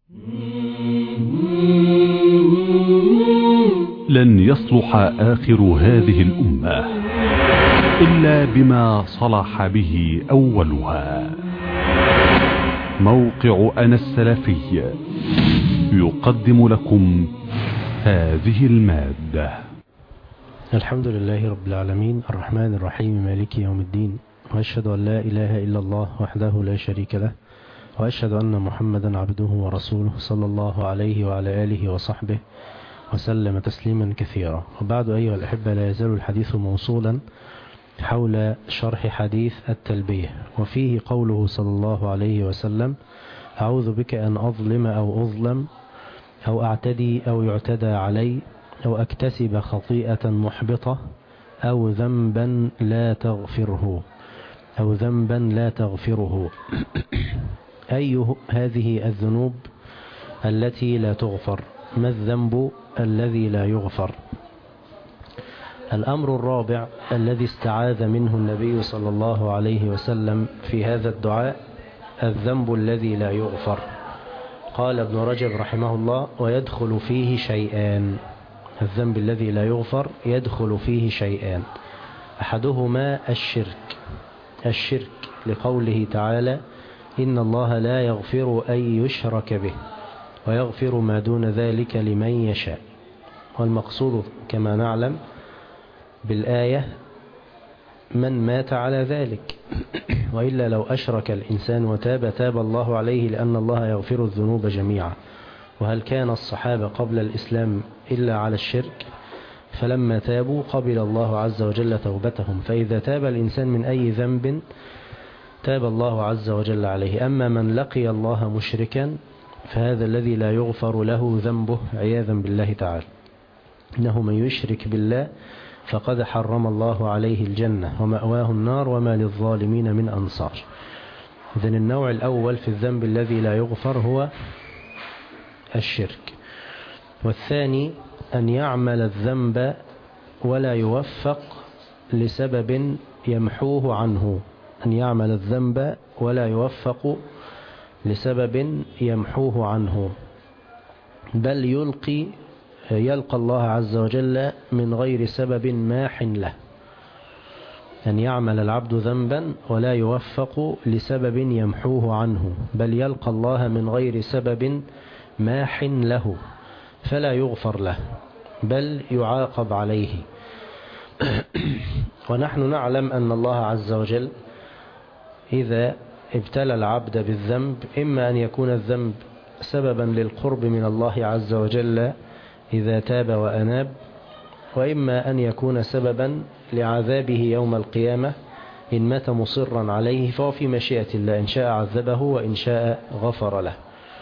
لن يصلح آخر هذه الأمة إلا بما صلح به أولها. موقع أنا السلفي يقدم لكم هذه المادة. الحمد لله رب العالمين الرحمن الرحيم مالك يوم الدين، وأشهد أن لا إله إلا الله وحده لا شريك له، وأشهد أن محمدا عبده ورسوله صلى الله عليه وعلى آله وصحبه وسلم تسليما كثيرا. وبعد أيها الأحبة، لا يزال الحديث موصولا حول شرح حديث التلبية، وفيه قوله صلى الله عليه وسلم: أعوذ بك أن أظلم أو أظلم أو أعتدي أو يعتدى علي أو أكتسب خطيئة محبطة أو ذنبا لا تغفره أي هذه الذنوب التي لا تغفر؟ ما الذنب الذي لا يغفر؟ الأمر الرابع الذي استعاذ منه النبي صلى الله عليه وسلم في هذا الدعاء: الذنب الذي لا يغفر. قال ابن رجب رحمه الله: ويدخل فيه شيئان. الذنب الذي لا يغفر يدخل فيه شيئان، أحدهما الشرك لقوله تعالى: إن الله لا يغفر أن يشرك به ويغفر ما دون ذلك لمن يشاء. والمقصود كما نعلم بالآية من مات على ذلك، وإلا لو أشرك الإنسان وتاب تاب الله عليه، لأن الله يغفر الذنوب جميعا. وهل كان الصحابة قبل الإسلام إلا على الشرك؟ فلما تابوا قبل الله عز وجل توبتهم. فإذا تاب الإنسان من أي ذنب تاب الله عز وجل عليه. أما من لقي الله مشركا فهذا الذي لا يغفر له ذنبه عياذا بالله تعالى. إنه من يشرك بالله فقد حرم الله عليه الجنة ومأواه النار وما للظالمين من أنصار. إذن النوع الأول في الذنب الذي لا يغفر هو الشرك. والثاني أن يعمل الذنب ولا يوفق لسبب يمحوه عنه. أن يعمل الذنب ولا يوفق لسبب يمحوه عنه، بل يلقى الله عز وجل من غير سبب ماح له. أن يعمل العبد ذنبا ولا يوفق لسبب يمحوه عنه، بل يلقى الله من غير سبب ماح له، فلا يغفر له بل يعاقب عليه. ونحن نعلم أن الله عز وجل إذا ابتلى العبد بالذنب، إما أن يكون الذنب سببا للقرب من الله عز وجل إذا تاب وأناب، وإما أن يكون سببا لعذابه يوم القيامة إن مات مصرا عليه، فهو في مشيئة الله، إن شاء عذبه وإن شاء غفر له.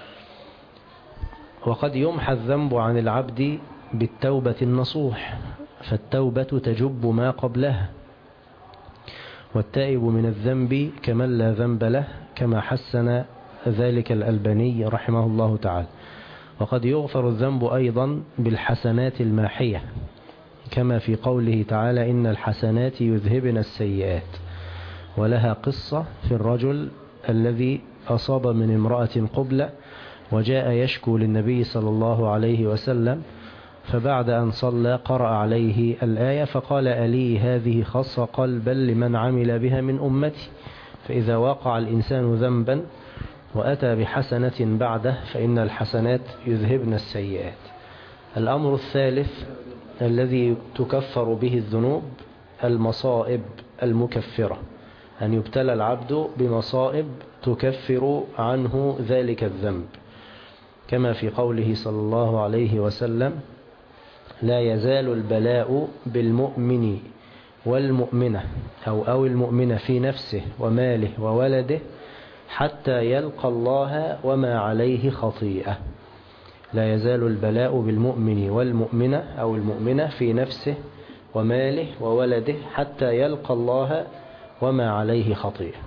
وقد يمحى الذنب عن العبد بالتوبة النصوح، فالتوبة تجب ما قبلها، والتائب من الذنب كمن لا ذنب له، كما حسن ذلك الألباني رحمه الله تعالى. وقد يغفر الذنب أيضا بالحسنات الماحية، كما في قوله تعالى: إن الحسنات يذهبن السيئات. ولها قصة في الرجل الذي أصاب من امرأة قبلة وجاء يشكو للنبي صلى الله عليه وسلم، فبعد أن صلى قرأ عليه الآية فقال: ألي هذه خاصة؟ قال: بل لمن عمل بها من أمتي. فإذا وقع الإنسان ذنبا وأتى بحسنة بعده فإن الحسنات يذهبن السيئات. الأمر الثالث الذي تكفر به الذنوب المصائب المكفرة، أن يبتلى العبد بمصائب تكفر عنه ذلك الذنب، كما في قوله صلى الله عليه وسلم: لا يزال البلاء بالمؤمن والمؤمنة أو المؤمنة في نفسه وماله وولده حتى يلقى الله وما عليه خطيئة. لا يزال البلاء بالمؤمن والمؤمنة أو المؤمنة في نفسه وماله وولده حتى يلقى الله وما عليه خطيئة.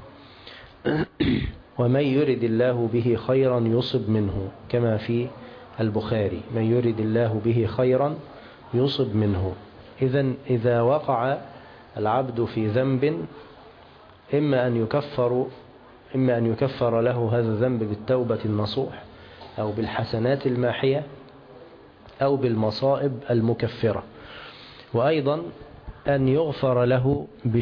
ومن يرد الله به خيرا يصب منه، كما في البخاري: من يرد الله به خيرا يصب منه. إذن إذا وقع العبد في ذنب إما أن يكفر له هذا الذنب بالتوبة النصوح، أو بالحسنات الماحية أو بالمصائب المكفرة. وأيضا أن يغفر له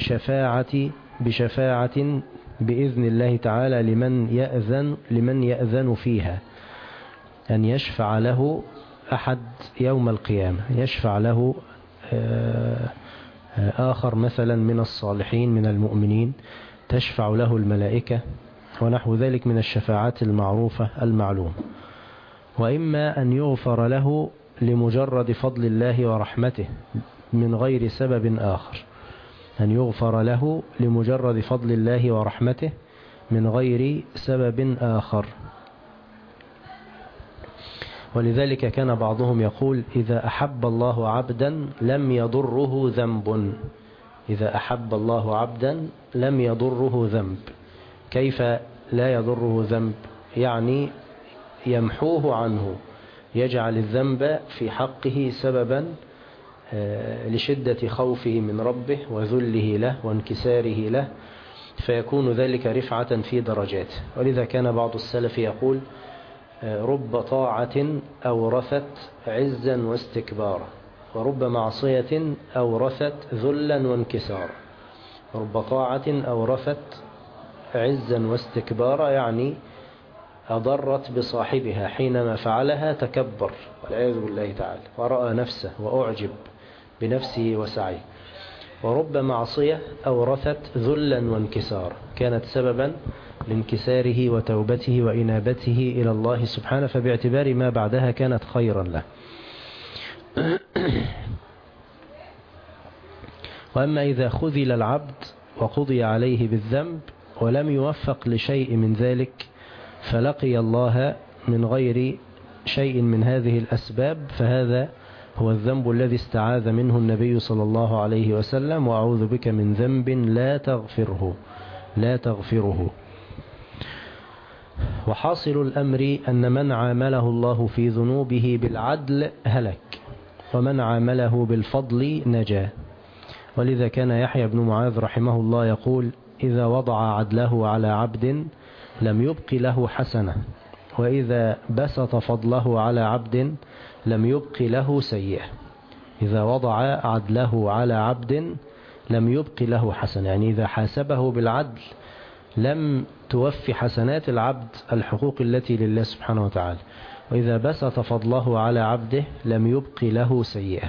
بشفاعة بإذن الله تعالى لمن يأذن فيها، أن يشفع له أحد يوم القيامة، يشفع له آخر مثلا من الصالحين من المؤمنين، تشفع له الملائكة ونحو ذلك من الشفاعات المعروفة المعلومة. وإما أن يغفر له لمجرد فضل الله ورحمته من غير سبب آخر، أن يغفر له لمجرد فضل الله ورحمته من غير سبب آخر. ولذلك كان بعضهم يقول: إذا أحب الله عبدا لم يضره ذنب. إذا أحب الله عبدا لم يضره ذنب. كيف لا يضره ذنب؟ يعني يمحوه عنه، يجعل الذنب في حقه سببا لشدة خوفه من ربه وذله له وانكساره له، فيكون ذلك رفعة في درجاته. ولذا كان بعض السلف يقول: رب طاعة أورثت عزا واستكبارا، ورب معصية أورثت ذلا وانكسارا. رب طاعة أورثت عزا واستكبارا، يعني أضرت بصاحبها حينما فعلها، تكبر والعياذ بالله تعالى ورأى نفسه وأعجب بنفسه وسعيه. ورب معصية أورثت ذلا وانكسارا، كانت سببا لانكساره وتوبته وإنابته إلى الله سبحانه، فباعتبار ما بعدها كانت خيرا له. وأما إذا خذل العبد وقضي عليه بالذنب ولم يوفق لشيء من ذلك، فلقي الله من غير شيء من هذه الأسباب، فهذا هو الذنب الذي استعاذ منه النبي صلى الله عليه وسلم: وأعوذ بك من ذنب لا تغفره. وحاصل الأمر أن من عامله الله في ذنوبه بالعدل هلك، ومن عامله بالفضل نجا. ولذا كان يحيى بن معاذ رحمه الله يقول: إذا وضع عدله على عبد لم يبق له حسنة، وإذا بسط فضله على عبد لم يبق له سيئة. إذا وضع عدله على عبد لم يبق له حسنة، يعني إذا حاسبه بالعدل لم توفي حسنات العبد الحقوق التي لله سبحانه وتعالى، وإذا بسط فضله على عبده لم يبق له سيئة.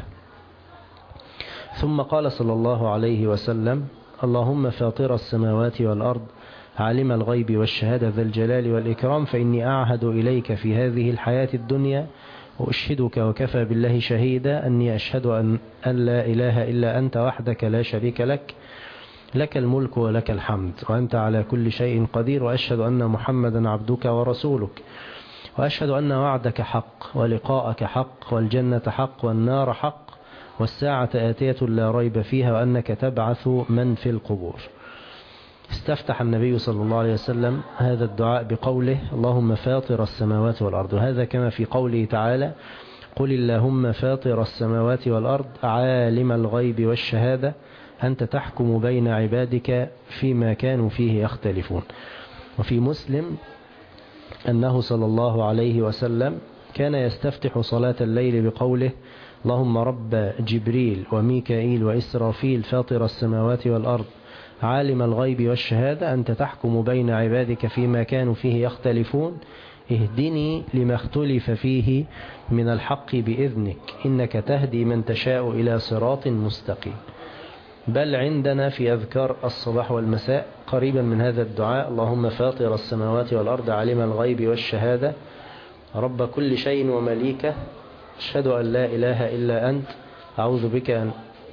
ثم قال صلى الله عليه وسلم: اللهم فاطر السماوات والأرض عالم الغيب والشهادة ذا الجلال والإكرام، فإني أعهد إليك في هذه الحياة الدنيا وأشهدك وكفى بالله شهيدا أني أشهد أن لا إله إلا أنت وحدك لا شريك لك، لك الملك ولك الحمد وأنت على كل شيء قدير، وأشهد أن محمدا عبدك ورسولك، وأشهد أن وعدك حق ولقاءك حق والجنة حق والنار حق والساعة آتية لا ريب فيها، وأنك تبعث من في القبور. استفتح النبي صلى الله عليه وسلم هذا الدعاء بقوله: اللهم فاطر السماوات والأرض، وهذا كما في قوله تعالى: قل اللهم فاطر السماوات والأرض عالم الغيب والشهادة أنت تحكم بين عبادك فيما كانوا فيه يختلفون. وفي مسلم أنه صلى الله عليه وسلم كان يستفتح صلاة الليل بقوله: اللهم رب جبريل وميكائيل وإسرافيل فاطر السماوات والأرض عالم الغيب والشهادة أنت تحكم بين عبادك فيما كانوا فيه يختلفون اهدني لما اختلف فيه من الحق بإذنك إنك تهدي من تشاء إلى صراط مستقيم. بل عندنا في أذكار الصباح والمساء قريبا من هذا الدعاء: اللهم فاطر السماوات والأرض عالم الغيب والشهادة رب كل شيء ومليكه أشهد أن لا إله إلا أنت أعوذ بك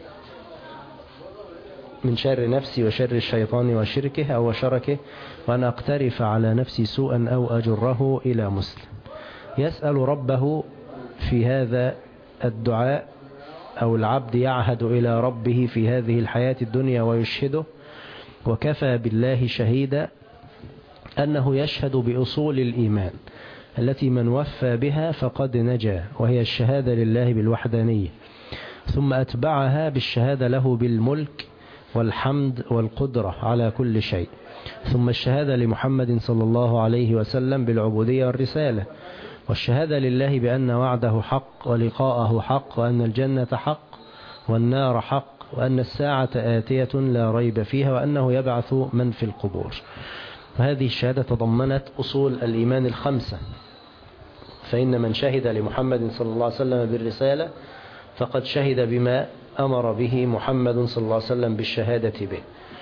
من شر نفسي وشر الشيطان وشركه أو شركه وأن أقترف على نفسي سوءا أو أجره إلى مسلم. يسأل ربه في هذا الدعاء، أو العبد يعهد إلى ربه في هذه الحياة الدنيا ويشهده وكفى بالله شهيدا أنه يشهد بأصول الإيمان التي من وفى بها فقد نجا، وهي الشهادة لله بالوحدانية، ثم أتبعها بالشهادة له بالملك والحمد والقدرة على كل شيء، ثم الشهادة لمحمد صلى الله عليه وسلم بالعبودية والرسالة، والشهادة لله بأن وعده حق ولقاءه حق وأن الجنة حق والنار حق وأن الساعة آتية لا ريب فيها وأنه يبعث من في القبور. وهذه الشهادة تضمنت أصول الإيمان الخمسة، فإن من شهد لمحمد صلى الله عليه وسلم بالرسالة فقد شهد بما أمر به محمد صلى الله عليه وسلم بالشهادة به.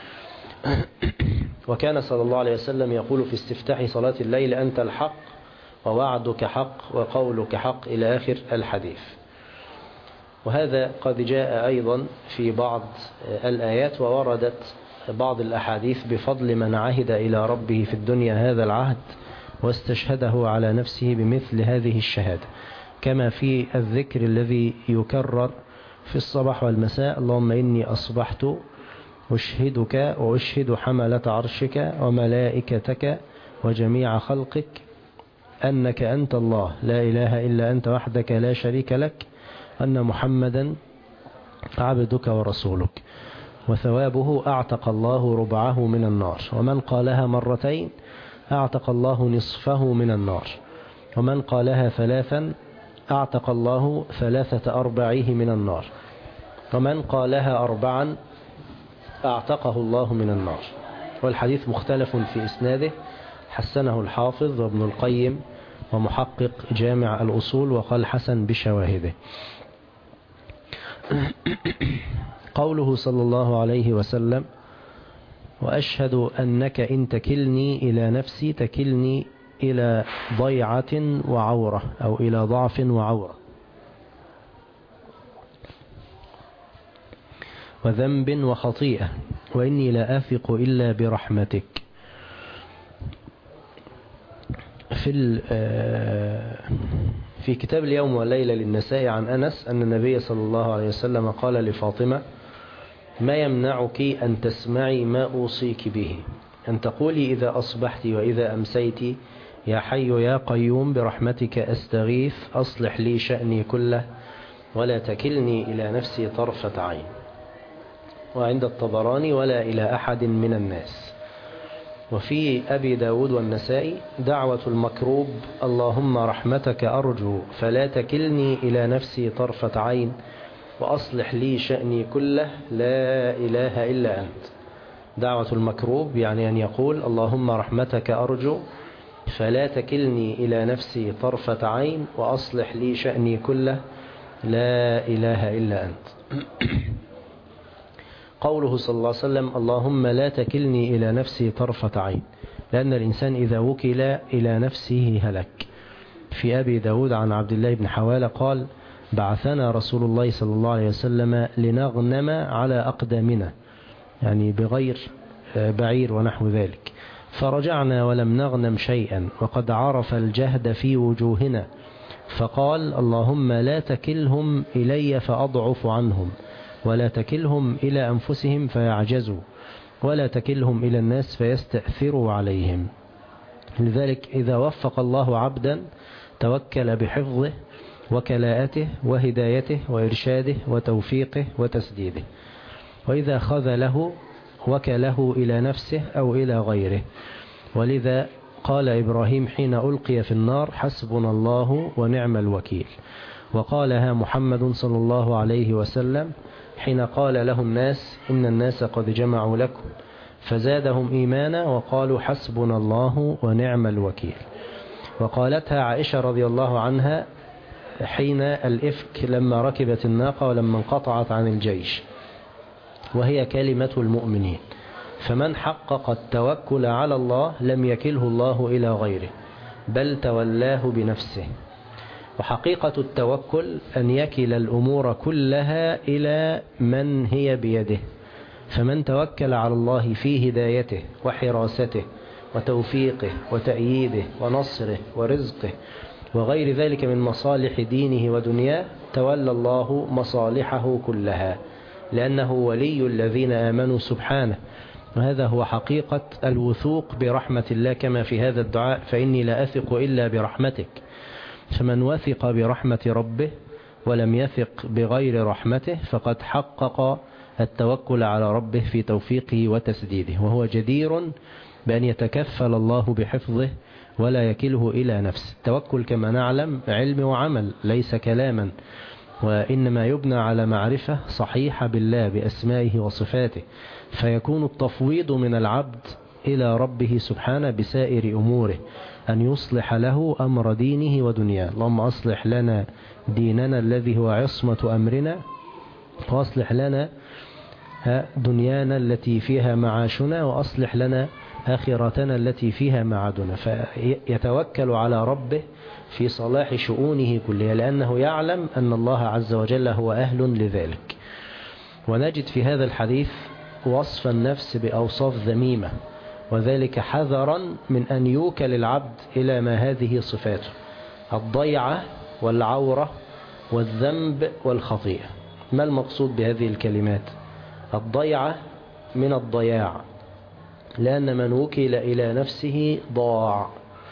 وكان صلى الله عليه وسلم يقول في استفتاح صلاة الليل: أنت الحق ووعدك حق وقولك حق، إلى آخر الحديث. وهذا قد جاء أيضا في بعض الآيات، ووردت بعض الأحاديث بفضل من عهد إلى ربه في الدنيا هذا العهد واستشهده على نفسه بمثل هذه الشهادة، كما في الذكر الذي يكرر في الصباح والمساء: اللهم إني أصبحت أشهدك وأشهد حملة عرشك وملائكتك وجميع خلقك أنك أنت الله لا إله إلا أنت وحدك لا شريك لك، أن محمدا عبدك ورسولك. وثوابه أعتق الله ربعه من النار، ومن قالها مرتين أعتق الله نصفه من النار، ومن قالها ثلاثا أعتق الله 3/4 من النار، ومن قالها 4 أعتقه الله من النار. والحديث مختلف في إسناده، حسنه الحافظ وابن القيم ومحقق جامع الأصول، وقال حسن بشواهده. قوله صلى الله عليه وسلم: وأشهد أنك إن تكلني إلى نفسي تكلني إلى ضيعة وعورة، أو إلى ضعف وعورة وذنب وخطيئة، وإني لا أثق إلا برحمتك. في كتاب اليوم والليلة للنساء عن أنس أن النبي صلى الله عليه وسلم قال لفاطمة: ما يمنعك أن تسمعي ما أوصيك به، أن تقولي إذا أصبحت وإذا أمسيت: يا حي يا قيوم برحمتك أستغيث أصلح لي شأني كله ولا تكلني إلى نفسي طرفة عين. وعند الطبراني: ولا إلى أحد من الناس. وفي أبي داود والنسائي: دعوة المكروب اللهم رحمتك أرجو فلا تكلني إلى نفسي طرفة عين وأصلح لي شأني كله لا إله إلا أنت. دعوة المكروب يعني أن يقول: اللهم رحمتك أرجو فلا تكلني إلى نفسي طرفة عين وأصلح لي شأني كله لا إله إلا أنت. قوله صلى الله عليه وسلم: اللهم لا تكلني إلى نفسي طرفة عين، لأن الإنسان إذا وكل إلى نفسه هلك. في أبي داود عن عبد الله بن حوالة قال: بعثنا رسول الله صلى الله عليه وسلم لنغنم على أقدامنا، يعني بغير بعير ونحو ذلك، فرجعنا ولم نغنم شيئا وقد عرف الجهد في وجوهنا، فقال: اللهم لا تكلهم إلي فأضعف عنهم، ولا تكلهم إلى أنفسهم فيعجزوا، ولا تكلهم إلى الناس فيستأثروا عليهم. لذلك إذا وفق الله عبدا توكل بحفظه وكلاءته وهدايته وإرشاده وتوفيقه وتسديده، وإذا خذله وكله إلى نفسه أو إلى غيره. ولذا قال إبراهيم حين ألقي في النار: حسبنا الله ونعم الوكيل. وقالها محمد صلى الله عليه وسلم حين قال له الناس: إن الناس قد جمعوا لكم، فزادهم إيمانا وقالوا حسبنا الله ونعم الوكيل. وقالتها عائشة رضي الله عنها حين الإفك لما ركبت الناقة ولما انقطعت عن الجيش، وهي كلمة المؤمنين. فمن حقق التوكل على الله لم يكله الله إلى غيره بل تولاه بنفسه. وحقيقة التوكل أن يكل الأمور كلها إلى من هي بيده، فمن توكل على الله في هدايته وحراسته وتوفيقه وتأييده ونصره ورزقه وغير ذلك من مصالح دينه ودنياه تولى الله مصالحه كلها، لأنه ولي الذين آمنوا سبحانه. وهذا هو حقيقة الوثوق برحمة الله، كما في هذا الدعاء: فإني لا أثق إلا برحمتك. فمن وثق برحمة ربه ولم يثق بغير رحمته فقد حقق التوكل على ربه في توفيقه وتسديده، وهو جدير بأن يتكفل الله بحفظه ولا يكله إلى نفسه. التوكل كما نعلم علم وعمل ليس كلاما، وإنما يبنى على معرفة صحيحة بالله بأسمائه وصفاته، فيكون التفويض من العبد إلى ربه سبحانه بسائر أموره، أن يصلح له أمر دينه ودنياه. اللهم أصلح لنا ديننا الذي هو عصمة أمرنا، وأصلح لنا دنيانا التي فيها معاشنا، وأصلح لنا آخرتنا التي فيها معادنا. فيتوكل على ربه في صلاح شؤونه كلها، لأنه يعلم أن الله عز وجل هو أهل لذلك. ونجد في هذا الحديث وصف النفس بأوصاف ذميمة، وذلك حذرا من أن يوكل العبد إلى ما هذه صفاته: الضيعة والعورة والذنب والخطيئة. ما المقصود بهذه الكلمات؟ الضيعة من الضياع، لأن من وكل إلى نفسه ضاع،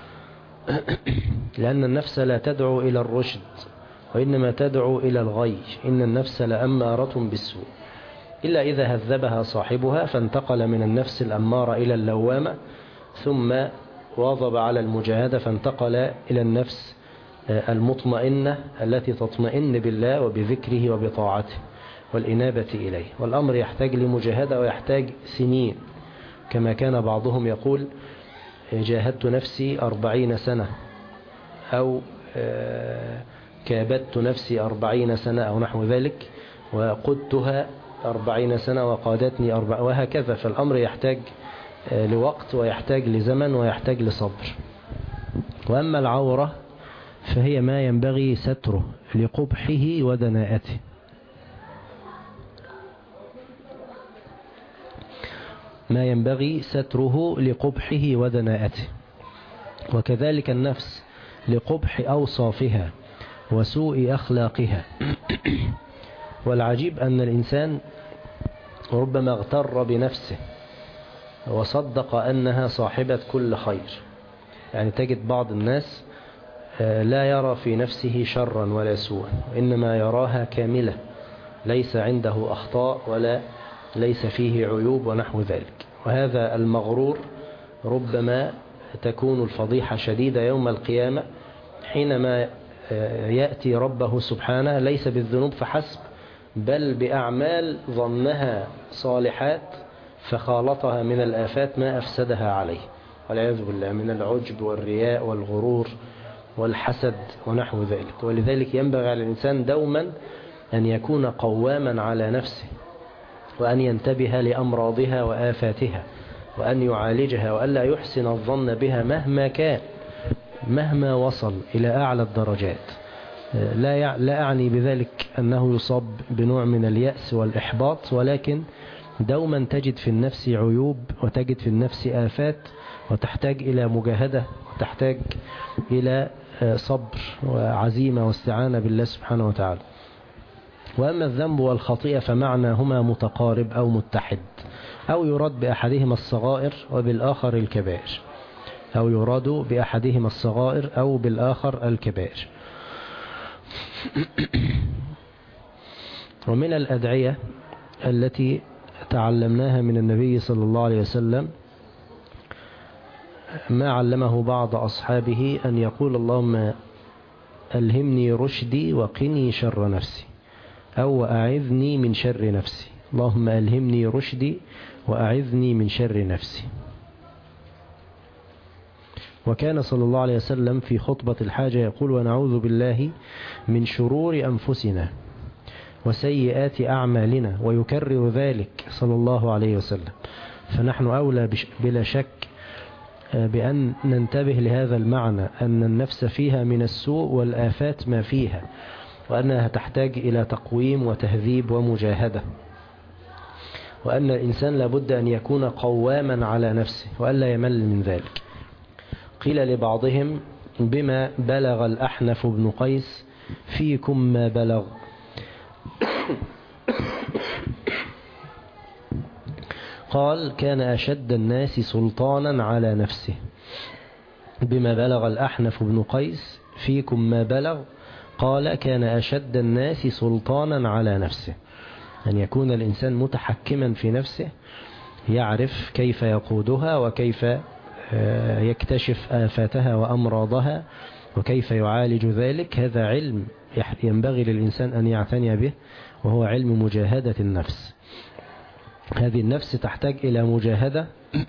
لأن النفس لا تدعو إلى الرشد وإنما تدعو إلى الغي، إن النفس لأمارة بالسوء، إلا إذا هذبها صاحبها فانتقل من النفس الأمارة إلى اللوامة، ثم واظب على المجاهدة فانتقل إلى النفس المطمئنة التي تطمئن بالله وبذكره وبطاعته والإنابة إليه. والأمر يحتاج لمجاهدة ويحتاج سنين، كما كان بعضهم يقول: جاهدت نفسي 40 سنة، أو كابدت نفسي 40 سنة، أو نحو ذلك، وقدتها 40 سنة وقادتني 40، وهكذا. فالأمر يحتاج لوقت ويحتاج لزمن ويحتاج لصبر. وأما العورة فهي ما ينبغي ستره لقبحه ودناءته، ما ينبغي ستره لقبحه ودناءته، وكذلك النفس لقبح أوصافها وسوء أخلاقها. والعجيب أن الإنسان ربما اغتر بنفسه وصدق أنها صاحبة كل خير. يعني تجد بعض الناس لا يرى في نفسه شرا ولا سوءا، وإنما يراها كاملة، ليس عنده أخطاء ولا ليس فيه عيوب ونحو ذلك. وهذا المغرور ربما تكون الفضيحة شديدة يوم القيامة، حينما يأتي ربه سبحانه ليس بالذنوب فحسب، بل بأعمال ظنها صالحات فخالطها من الآفات ما أفسدها عليه، والعياذ بالله، من العجب والرياء والغرور والحسد ونحو ذلك. ولذلك ينبغي على الإنسان دوما أن يكون قواما على نفسه، وأن ينتبه لأمراضها وآفاتها، وأن يعالجها، وألا يحسن الظن بها مهما كان، مهما وصل إلى أعلى الدرجات. لا أعني بذلك أنه يصاب بنوع من اليأس والإحباط، ولكن دوما تجد في النفس عيوب وتجد في النفس آفات، وتحتاج إلى مجاهدة، وتحتاج إلى صبر وعزيمة واستعانة بالله سبحانه وتعالى. وأما الذنب والخطيئة فمعناهما متقارب أو متحد، أو يراد بأحدهما الصغائر وبالآخر الكبائر، أو يراد بأحدهما الصغائر أو بالآخر الكبائر. ومن الأدعية التي تعلمناها من النبي صلى الله عليه وسلم ما علمه بعض أصحابه أن يقول: اللهم ألهمني رشدي وقني شر نفسي، أو أعذني من شر نفسي. اللهم ألهمني رشدي وأعذني من شر نفسي. وكان صلى الله عليه وسلم في خطبة الحاجة يقول: ونعوذ بالله من شرور أنفسنا وسيئات أعمالنا، ويكرر ذلك صلى الله عليه وسلم. فنحن أولى بلا شك بأن ننتبه لهذا المعنى، أن النفس فيها من السوء والآفات ما فيها، وأنها تحتاج إلى تقويم وتهذيب ومجاهدة، وأن الإنسان لابد أن يكون قواما على نفسه وألا يمل من ذلك. قيل لبعضهم: بما بلغ الأحنف بن قيس فيكم ما بلغ؟ قال: كان أشد الناس سلطانا على نفسه. بما بلغ الأحنف بن قيس فيكم ما بلغ؟ قال: كان أشد الناس سلطانا على نفسه. أن يكون الإنسان متحكما في نفسه، يعرف كيف يقودها وكيف يكتشف آفاتها وأمراضها وكيف يعالج ذلك. هذا علم ينبغي للإنسان أن يعتني به، وهو علم مجاهدة النفس. هذه النفس تحتاج إلى مجاهدة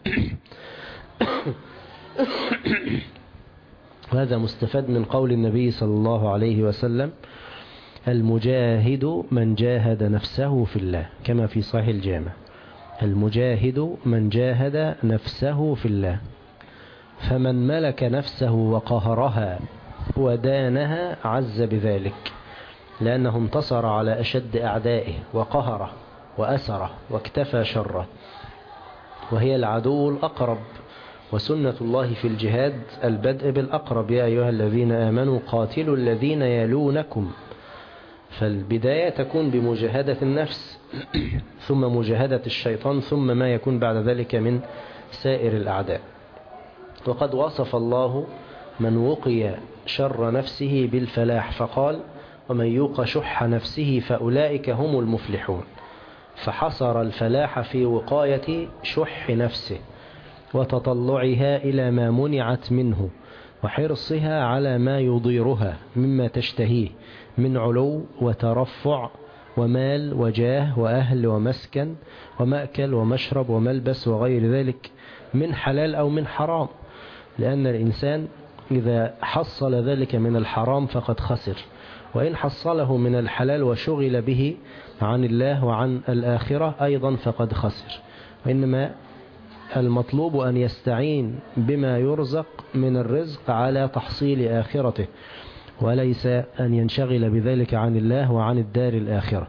وهذا مستفاد من قول النبي صلى الله عليه وسلم: المجاهد من جاهد نفسه في الله، كما في صحيح الجامع. المجاهد من جاهد نفسه في الله، فمن ملك نفسه وقهرها ودانها عز بذلك، لأنه انتصر على أشد أعدائه وقهره وأسره واكتفى شره، وهي العدو الأقرب. وسنة الله في الجهاد البدء بالأقرب: يا أيها الذين آمنوا قاتلوا الذين يلونكم. فالبداية تكون بمجاهدة النفس ثم مجاهدة الشيطان، ثم ما يكون بعد ذلك من سائر الأعداء. وقد وصف الله من وقي شر نفسه بالفلاح فقال: ومن يوق شح نفسه فأولئك هم المفلحون. فحصر الفلاح في وقاية شح نفسه وتطلعها إلى ما منعت منه، وحرصها على ما يضيرها مما تشتهيه من علو وترفع ومال وجاه وأهل ومسكن ومأكل ومشرب وملبس وغير ذلك من حلال أو من حرام. لأن الإنسان إذا حصل ذلك من الحرام فقد خسر، وإن حصله من الحلال وشغل به عن الله وعن الآخرة أيضا فقد خسر. وإنما المطلوب أن يستعين بما يرزق من الرزق على تحصيل آخرته، وليس أن ينشغل بذلك عن الله وعن الدار الآخرة.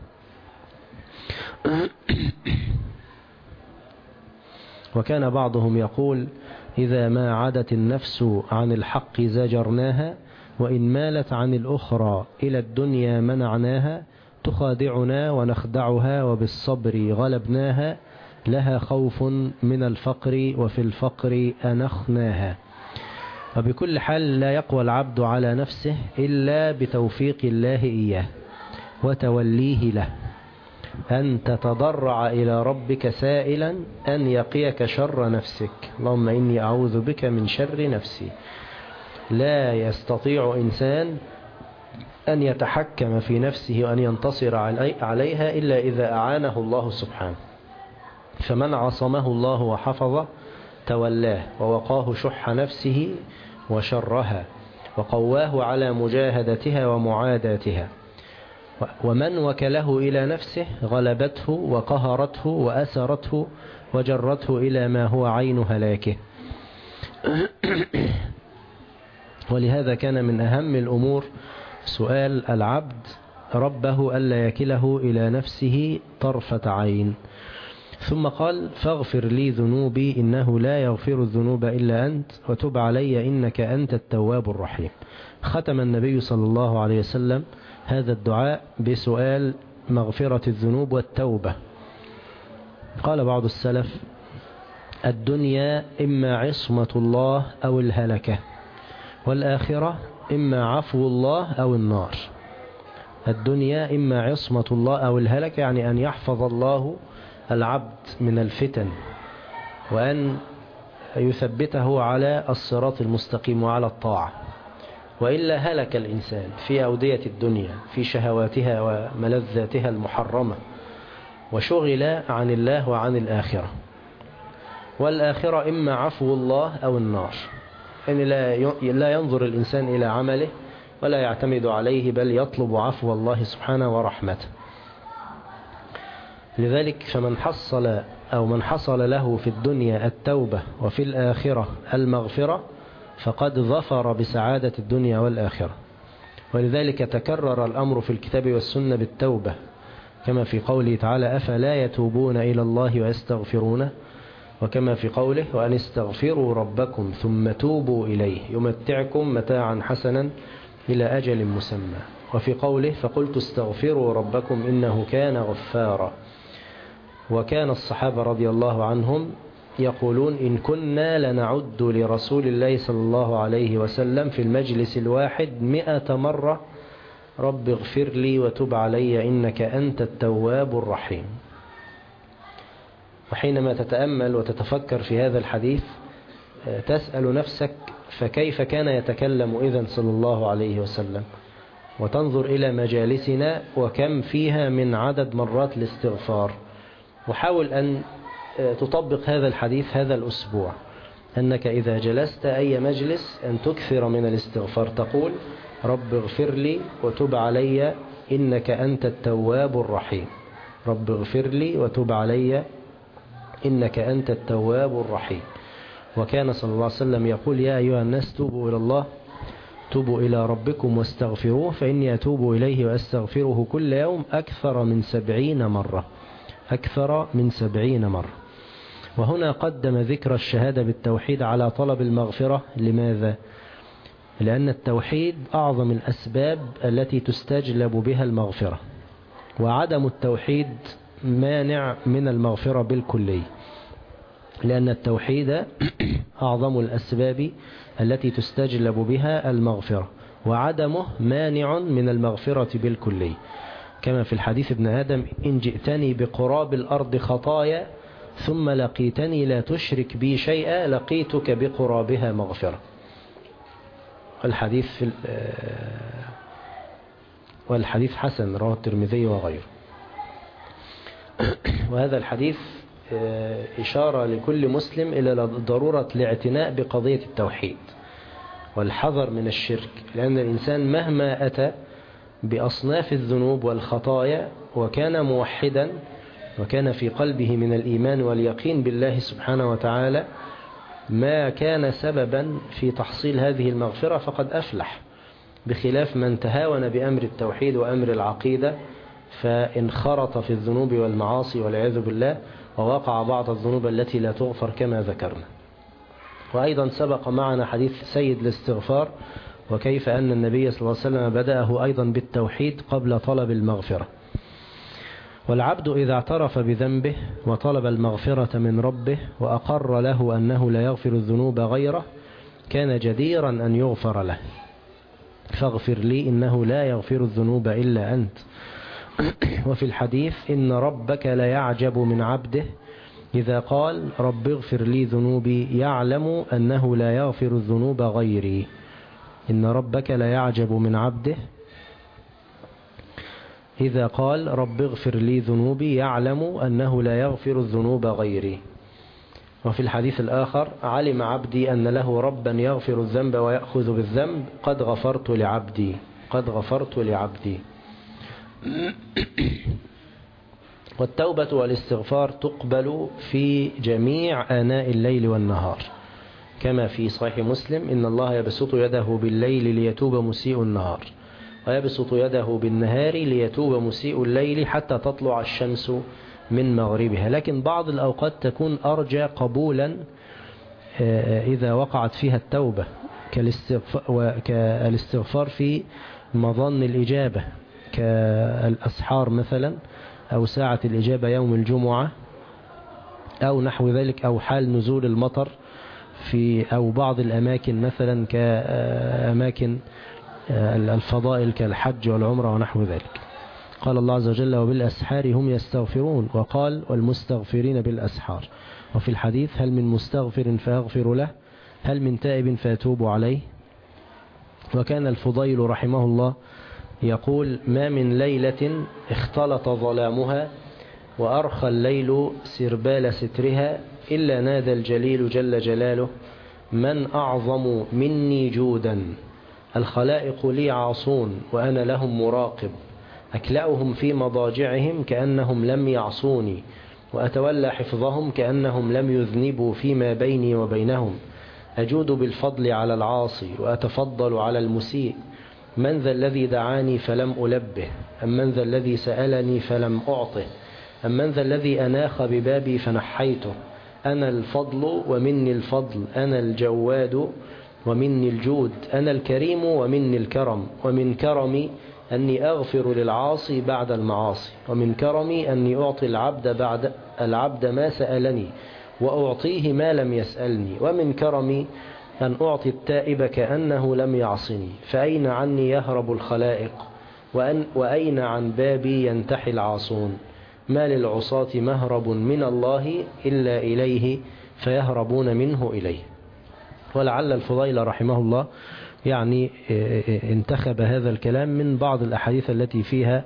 وكان بعضهم يقول: إذا ما عادت النفس عن الحق زجرناها، وإن مالت عن الأخرى إلى الدنيا منعناها، تخادعنا ونخدعها وبالصبر غلبناها، لها خوف من الفقر وفي الفقر أنخناها. وبكل حال لا يقوى العبد على نفسه إلا بتوفيق الله إياه وتوليه له، أن تتضرع إلى ربك سائلا أن يقيك شر نفسك. اللهم إني أعوذ بك من شر نفسي. لا يستطيع إنسان أن يتحكم في نفسه وأن ينتصر عليها إلا إذا أعانه الله سبحانه. فمن عصمه الله وحفظه تولاه ووقاه شح نفسه وشرها، وقواه على مجاهدتها ومعاداتها. ومن وكله إلى نفسه غلبته وقهرته وأسرته وجرته إلى ما هو عين هلاكه. ولهذا كان من أهم الأمور سؤال العبد ربه ألا يكله إلى نفسه طرفة عين. ثم قال: فاغفر لي ذنوبي إنه لا يغفر الذنوب إلا أنت، وتب علي إنك أنت التواب الرحيم. ختم النبي صلى الله عليه وسلم هذا الدعاء بسؤال مغفرة الذنوب والتوبة. قال بعض السلف: الدنيا إما عصمة الله أو الهلكة، والآخرة إما عفو الله أو النار. الدنيا إما عصمة الله أو الهلكة، يعني أن يحفظ الله العبد من الفتن وأن يثبته على الصراط المستقيم وعلى الطاعة، وإلا هلك الإنسان في أودية الدنيا في شهواتها وملذاتها المحرمة، وشغل عن الله وعن الآخرة. والآخرة إما عفو الله أو النار، يعني لا ينظر الإنسان إلى عمله ولا يعتمد عليه، بل يطلب عفو الله سبحانه ورحمته. لذلك فمن حصل أو من حصل له في الدنيا التوبة وفي الآخرة المغفرة فقد ظفر بسعادة الدنيا والآخرة. ولذلك تكرر الأمر في الكتاب والسنة بالتوبة، كما في قوله تعالى: أفلا يتوبون إلى الله ويستغفرونه، وكما في قوله: وأن استغفروا ربكم ثم توبوا إليه يمتعكم متاعا حسنا إلى أجل مسمى. وفي قوله: فقلت استغفروا ربكم إنه كان غفارا. وكان الصحابة رضي الله عنهم يقولون: إن كنا لنعد لرسول الله صلى الله عليه وسلم في المجلس الواحد 100 مرة رب اغفر لي وتب علي إنك أنت التواب الرحيم. وحينما تتأمل وتتفكر في هذا الحديث تسأل نفسك فكيف كان يتكلم إذن صلى الله عليه وسلم، وتنظر إلى مجالسنا وكم فيها من عدد مرات الاستغفار، وحاول أن تطبق هذا الحديث هذا الأسبوع، أنك إذا جلست أي مجلس أن تكثر من الاستغفار، تقول رب اغفر لي وتب علي إنك أنت التواب الرحيم، رب اغفر لي وتب علي إنك أنت التواب الرحيم. وكان صلى الله عليه وسلم يقول يا أيها الناس توبوا إلى الله، توبوا إلى ربكم واستغفروه فإني أتوب إليه وأستغفره كل يوم أكثر من 70 مرة، أكثر من 70 مرة. وهنا قدم ذكر الشهادة بالتوحيد على طلب المغفرة. لماذا؟ لأن التوحيد أعظم الأسباب التي تستجلب بها المغفرة، وعدم التوحيد مانع من المغفرة بالكلي، لأن التوحيد أعظم الأسباب التي تستجلب بها المغفرة، وعدمه مانع من المغفرة بالكلي، كما في الحديث ابن آدم إن جئتني بقراب الأرض خطايا ثم لقيتني لا تشرك بي شيئا لقيتك بقرابها مغفرة. والحديث حسن رواه الترمذي وغيره. وهذا الحديث إشارة لكل مسلم إلى ضرورة الاعتناء بقضية التوحيد والحذر من الشرك، لأن الإنسان مهما أتى بأصناف الذنوب والخطايا وكان موحدا وكان في قلبه من الإيمان واليقين بالله سبحانه وتعالى ما كان سببا في تحصيل هذه المغفرة فقد أفلح، بخلاف من تهاون بأمر التوحيد وأمر العقيدة فانخرط في الذنوب والمعاصي والعياذ بالله، ووقع بعض الذنوب التي لا تغفر كما ذكرنا. وأيضا سبق معنا حديث سيد الاستغفار، وكيف أن النبي صلى الله عليه وسلم بدأه أيضا بالتوحيد قبل طلب المغفرة. والعبد إذا اعترف بذنبه وطلب المغفرة من ربه وأقر له أنه لا يغفر الذنوب غيره كان جديرا أن يغفر له، فاغفر لي إنه لا يغفر الذنوب إلا أنت. وفي الحديث إن ربك لا يعجب من عبده إذا قال رب اغفر لي ذنوبي يعلم أنه لا يغفر الذنوب غيري. إن ربك لا يعجب من عبده إذا قال رب اغفر لي ذنوبي يعلم أنه لا يغفر الذنوب غيري. وفي الحديث الآخر علم عبدي أن له ربا يغفر الذنب ويأخذ بالذنب قد غفرت لعبدي، قد غفرت لعبدي. والتوبة والاستغفار تقبل في جميع آناء الليل والنهار، كما في صحيح مسلم إن الله يبسط يده بالليل ليتوب مسيء النهار، ويبسط يده بالنهار ليتوب مسيء الليل حتى تطلع الشمس من مغربها. لكن بعض الأوقات تكون أرجى قبولا إذا وقعت فيها التوبة، كالاستغفار في مظن الإجابة كالأسحار مثلا، أو ساعة الإجابة يوم الجمعة أو نحو ذلك، أو حال نزول المطر أو بعض الأماكن مثلا كأماكن الفضائل كالحج والعمرة ونحو ذلك. قال الله عز وجل وبالأسحار هم يستغفرون، وقال والمستغفرين بالأسحار. وفي الحديث هل من مستغفر فأغفر له، هل من تائب فأتوب عليه. وكان الفضيل رحمه الله يقول ما من ليلة اختلط ظلامها وأرخى الليل سربال سترها إلا نادى الجليل جل جلاله من أعظم مني جودا، الخلائق لي عاصون وأنا لهم مراقب، أكلأهم في مضاجعهم كأنهم لم يعصوني، وأتولى حفظهم كأنهم لم يذنبوا فيما بيني وبينهم، أجود بالفضل على العاصي وأتفضل على المسيء، من ذا الذي دعاني فلم ألبه، أم من ذا الذي سألني فلم أعطه، أم من ذا الذي أناخ ببابي فنحيته، أنا الفضل ومني الفضل، أنا الجواد ومني الجود، أنا الكريم ومني الكرم، ومن كرمي أني أغفر للعاصي بعد المعاصي، ومن كرمي أني أعطي العبد ما سألني وأعطيه ما لم يسألني، ومن كرمي أن أعطي التائب كأنه لم يعصني، فأين عني يهرب الخلائق وأين عن بابي ينتحي العاصون، ما للعصاة مهرب من الله إلا إليه فيهربون منه إليه. ولعل الفضيل رحمه الله يعني انتخب هذا الكلام من بعض الأحاديث التي فيها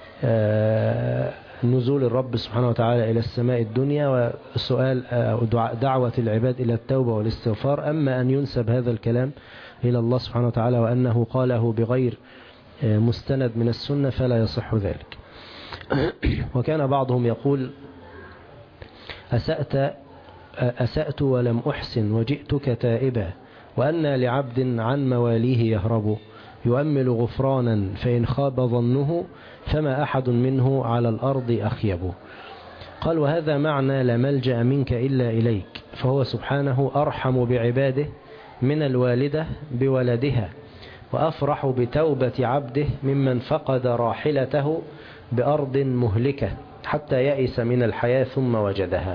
نزول الرب سبحانه وتعالى إلى السماء الدنيا وسؤال دعوة العباد إلى التوبة والاستغفار. أما أن ينسب هذا الكلام إلى الله سبحانه وتعالى وأنه قاله بغير مستند من السنة فلا يصح ذلك. وكان بعضهم يقول أسأت ولم أحسن وجئتك تائبا، وأن لعبد عن مواليه يهرب، يؤمل غفرانا فإن خاب ظنه، فما أحد منه على الأرض أخيب. قال وهذا معنى لا ملجأ منك إلا إليك، فهو سبحانه أرحم بعباده من الوالدة بولدها، وأفرح بتوبة عبده ممن فقد راحلته بأرض مهلكة حتى يئس من الحياة ثم وجدها.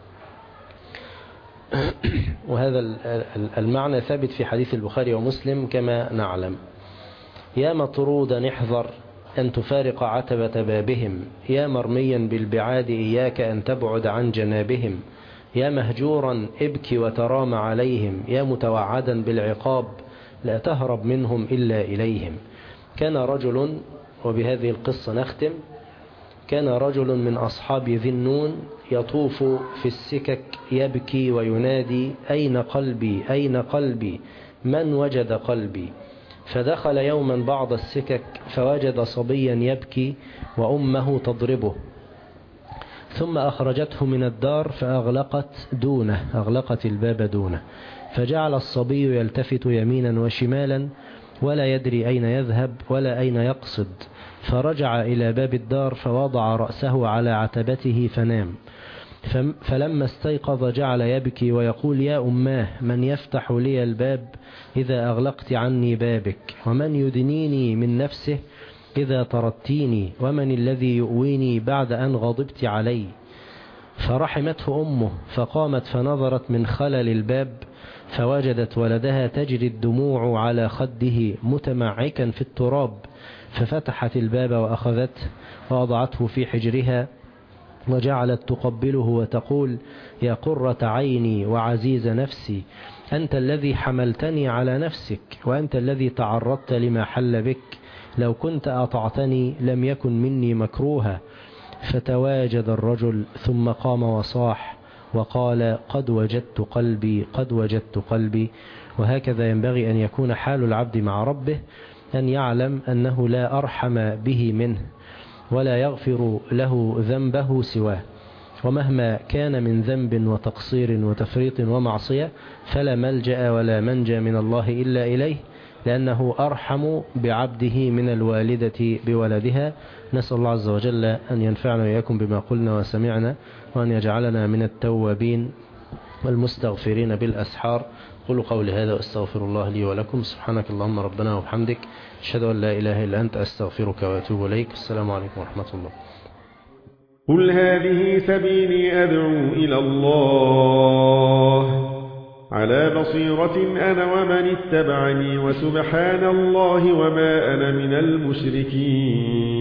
وهذا المعنى ثابت في حديث البخاري ومسلم كما نعلم. يا مطرودا احذر أن تفارق عتبة بابهم، يا مرميا بالبعاد إياك أن تبعد عن جنابهم، يا مهجورا ابكي وترام عليهم، يا متوعدا بالعقاب لا تهرب منهم إلا إليهم. كان رجل، وبهذه القصة نختم، كان رجل من أصحاب ذي النون يطوف في السكك يبكي وينادي أين قلبي أين قلبي من وجد قلبي. فدخل يوما بعض السكك فوجد صبيا يبكي وأمه تضربه، ثم أخرجته من الدار أغلقت الباب دونه، فجعل الصبي يلتفت يمينا وشمالا ولا يدري أين يذهب ولا أين يقصد، فرجع إلى باب الدار فوضع رأسه على عتبته فنام. فلما استيقظ جعل يبكي ويقول يا أماه من يفتح لي الباب إذا أغلقت عني بابك، ومن يدنيني من نفسه إذا طردتيني، ومن الذي يؤويني بعد أن غضبت علي. فرحمته أمه فقامت فنظرت من خلل الباب فوجدت ولدها تجري الدموع على خده متمعكا في التراب، ففتحت الباب وأخذته ووضعته في حجرها وجعلت تقبله وتقول يا قرة عيني وعزيز نفسي، أنت الذي حملتني على نفسك، وأنت الذي تعرضت لما حل بك، لو كنت أطعتني لم يكن مني مكروها. فتواجد الرجل ثم قام وصاح وقال قد وجدت قلبي قد وجدت قلبي. وهكذا ينبغي أن يكون حال العبد مع ربه، أن يعلم أنه لا أرحم به منه ولا يغفر له ذنبه سواه، ومهما كان من ذنب وتقصير وتفريط ومعصية فلا ملجأ ولا منجى من الله إلا إليه، لأنه أرحم بعبده من الوالدة بولدها. نسأل الله عز وجل أن ينفعنا وإياكم بما قلنا وسمعنا، وأن يجعلنا من التوابين والمستغفرين بالأسحار. قولوا قولي هذا وأستغفر الله لي ولكم. سبحانك اللهم ربنا وبحمدك، أشهد أن لا إله إلا أنت، أستغفرك وأتوب إليك. السلام عليكم ورحمة الله. قل هذه سبيلي أدعو إلى الله على بصيرة أنا ومن اتبعني، وسبحان الله وما أنا من المشركين.